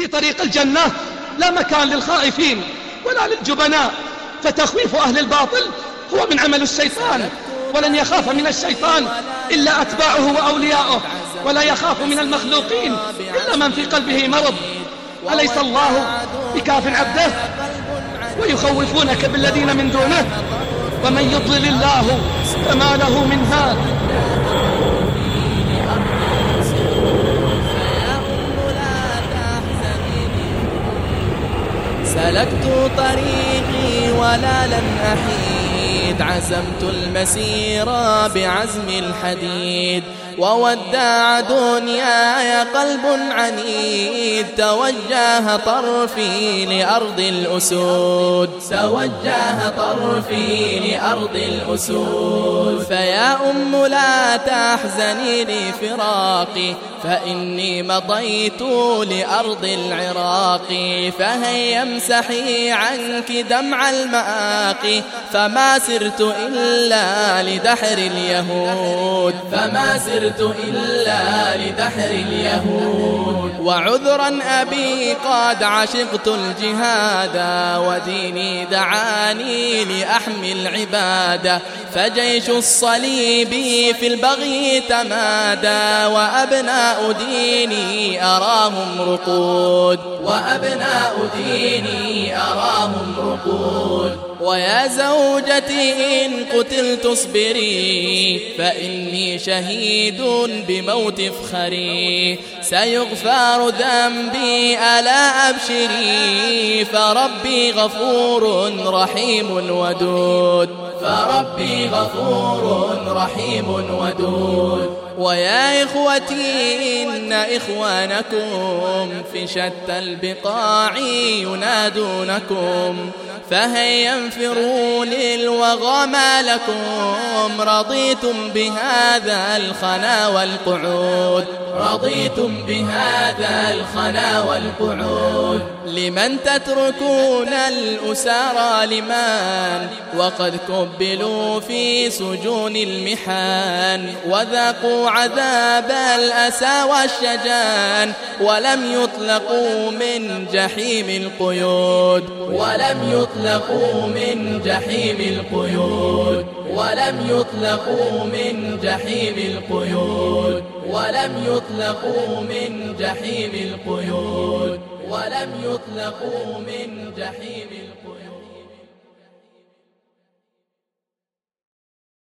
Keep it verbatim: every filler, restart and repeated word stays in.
في طريق الجنة لا مكان للخائفين ولا للجبناء، فتخويف أهل الباطل هو من عمل الشيطان، ولن يخاف من الشيطان إلا أتباعه وأولياؤه، ولا يخاف من المخلوقين إلا من في قلبه مرض. أليس الله بكاف عبده؟ ويخوفونك بالذين من دونه، ومن يضلل الله فما له من هاد. سلكت طريقي ولا لن أحيد، عزمت المسير بعزم الحديد، ووداع دنياي قلب عنيد، توجه طرفي لأرض الأسود، توجه طرفي لأرض الأسود. فيا أم لا تحزني لفراقي، فإني مضيت لأرض العراق، فهيا امسحي عنك دمع المآقي، فما سرت إلا لدحر اليهود، فما سرت إلا لدحر اليهود. وعذرا أبي قد عشقت الجهاد، وديني دعاني لأحمي العبادة، فجيش الصليب في البغي تمادى، وأبناء ديني أراهم رقود، وأبناء ديني أراهم رقود. ويا زوجتي إن قتلت اصبري، فإني شهيد بموت افخري، سيغفر ذنبي ألا أبشري، فربي غفور رحيم ودود، فربي غفور رحيم ودود. ويا إخوتي إن إخوانكم في شتى البقاع ينادونكم، فهيا انفروا للوغى ما لكم، رضيتم بهذا الخنا والقعود، رضيتم بهذا الخنا والقعود. لمن تتركون الأسارى لمن، وقد كبلوا في سجون المحان، وذاقوا عذاب الأسى والشجان، ولم يطلقوا من جحيم القيود، ولم يطلقوا من جحيم القيود، ولم يطلقوا من جحيم القيود، ولم يطلقوا من جحيم القيود، ولم يطلقوا من جحيم القيود.